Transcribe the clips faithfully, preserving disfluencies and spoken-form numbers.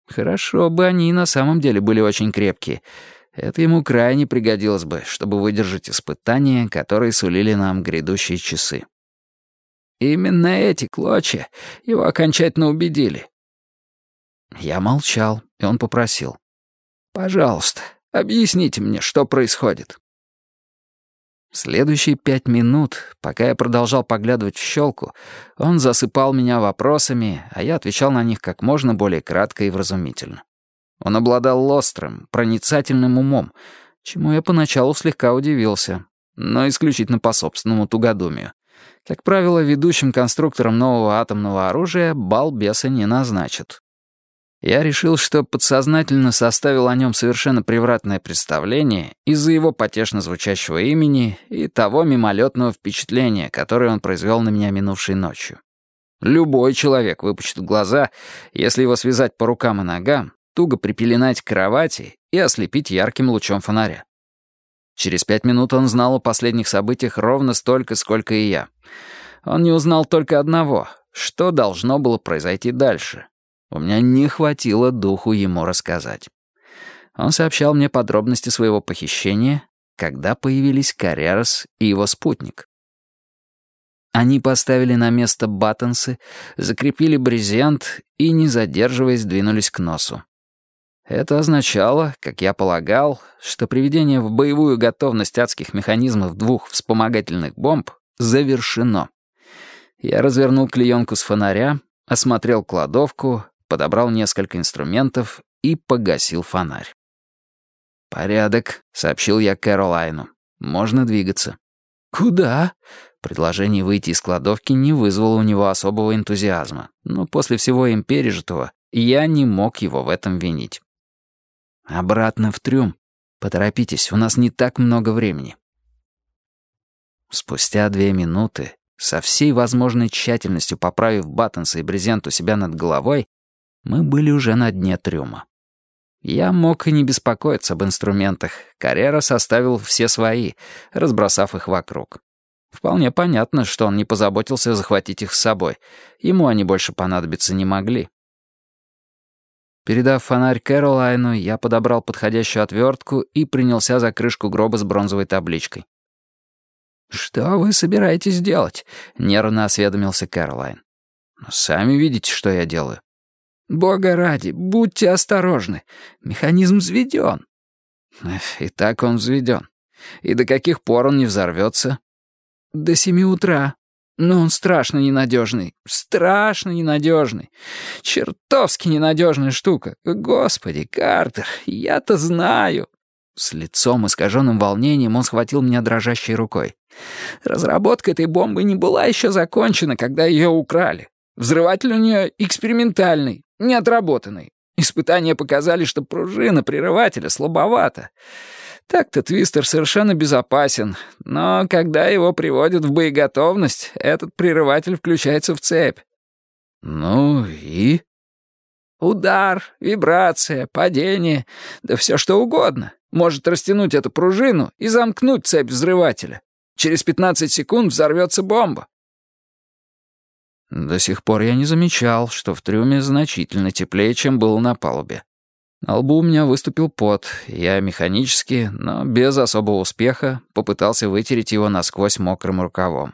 Хорошо бы они и на самом деле были очень крепкие. Это ему крайне пригодилось бы, чтобы выдержать испытания, которые сулили нам грядущие часы. Именно эти клочья его окончательно убедили. Я молчал, и он попросил: «Пожалуйста, объясните мне, что происходит». Следующие пять минут, пока я продолжал поглядывать в щелку, он засыпал меня вопросами, а я отвечал на них как можно более кратко и вразумительно. Он обладал острым, проницательным умом, чему я поначалу слегка удивился, но исключительно по собственному тугодумию. Как правило, ведущим конструктором нового атомного оружия балбеса не назначат. Я решил, что подсознательно составил о нем совершенно превратное представление из-за его потешно звучащего имени и того мимолетного впечатления, которое он произвел на меня минувшей ночью. Любой человек выпучит глаза, если его связать по рукам и ногам, туго припеленать к кровати и ослепить ярким лучом фонаря. Через пять минут он знал о последних событиях ровно столько, сколько и я. Он не узнал только одного, что должно было произойти дальше. У меня не хватило духу ему рассказать. Он сообщал мне подробности своего похищения, когда появились Каррерас и его спутник. Они поставили на место баттонсы, закрепили брезент и, не задерживаясь, двинулись к носу. Это означало, как я полагал, что приведение в боевую готовность адских механизмов двух вспомогательных бомб завершено. Я развернул клеенку с фонаря, осмотрел кладовку, подобрал несколько инструментов и погасил фонарь. «Порядок», — сообщил я Кэролайну. «Можно двигаться». «Куда?» Предложение выйти из кладовки не вызвало у него особого энтузиазма, но после всего им пережитого я не мог его в этом винить. «Обратно в трюм. Поторопитесь, у нас не так много времени». Спустя две минуты, со всей возможной тщательностью поправив баттонсы и брезент у себя над головой, мы были уже на дне трюма. Я мог и не беспокоиться об инструментах. Каррера составил все свои, разбросав их вокруг. Вполне понятно, что он не позаботился захватить их с собой. Ему они больше понадобиться не могли. Передав фонарь Кэролайну, я подобрал подходящую отвертку и принялся за крышку гроба с бронзовой табличкой. «Что вы собираетесь делать?» — нервно осведомился Кэролайн. «Сами видите, что я делаю». «Бога ради, будьте осторожны. Механизм взведен». «И так он взведен. И до каких пор он не взорвется?» «До семи утра. Но он страшно ненадежный. Страшно ненадежный. Чертовски ненадежная штука. Господи, Картер, я-то знаю». С лицом, искаженным волнением, он схватил меня дрожащей рукой. «Разработка этой бомбы не была еще закончена, когда ее украли. Взрыватель у нее экспериментальный, неотработанный. Испытания показали, что пружина прерывателя слабовата. Так-то твистер совершенно безопасен, но когда его приводят в боеготовность, этот прерыватель включается в цепь». «Ну и?» «Удар, вибрация, падение, да все что угодно. Может растянуть эту пружину и замкнуть цепь взрывателя. Через пятнадцать секунд взорвется бомба». До сих пор я не замечал, что в трюме значительно теплее, чем было на палубе. На лбу у меня выступил пот, и я механически, но без особого успеха, попытался вытереть его насквозь мокрым рукавом.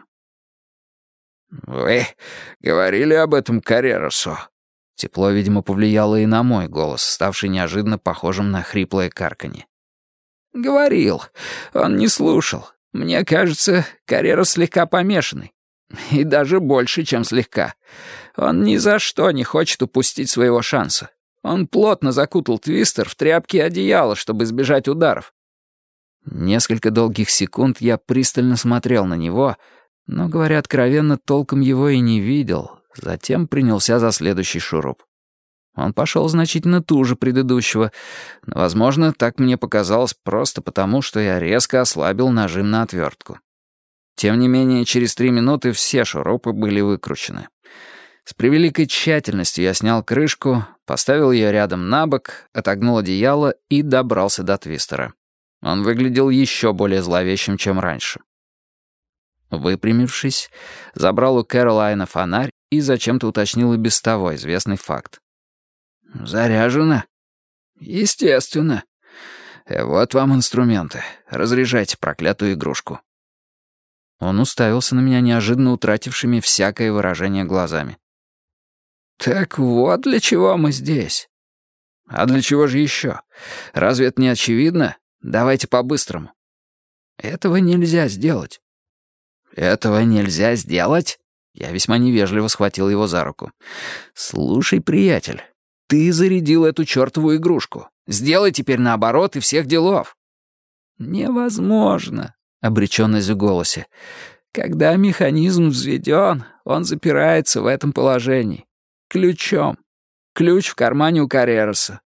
«Вы говорили об этом Каррерасу?» Тепло, видимо, повлияло и на мой голос, ставший неожиданно похожим на хриплое карканье. «Говорил. Он не слушал. Мне кажется, Каррерас слегка помешанный. И даже больше, чем слегка. Он ни за что не хочет упустить своего шанса. Он плотно закутал твистер в тряпки и одеяло, чтобы избежать ударов». Несколько долгих секунд я пристально смотрел на него, но, говоря откровенно, толком его и не видел. Затем принялся за следующий шуруп. Он пошел значительно туже предыдущего, но, возможно, так мне показалось просто потому, что я резко ослабил нажим на отвертку. Тем не менее, через три минуты все шурупы были выкручены. С превеликой тщательностью я снял крышку, поставил ее рядом на бок, отогнул одеяло и добрался до твистера. Он выглядел еще более зловещим, чем раньше. Выпрямившись, забрал у Кэролайна фонарь и зачем-то уточнил и без того известный факт. Заряжено? Естественно. Э, Вот вам инструменты. Разряжайте проклятую игрушку. Он уставился на меня неожиданно утратившими всякое выражение глазами. «Так вот для чего мы здесь». «А для чего же еще? Разве это не очевидно? Давайте по-быстрому». «Этого нельзя сделать». «Этого нельзя сделать?» Я весьма невежливо схватил его за руку. «Слушай, приятель, ты зарядил эту чертову игрушку. Сделай теперь наоборот и всех делов». «Невозможно», — обреченность в голосе. «Когда механизм взведен, он запирается в этом положении. Ключом. Ключ в кармане у Каррероса.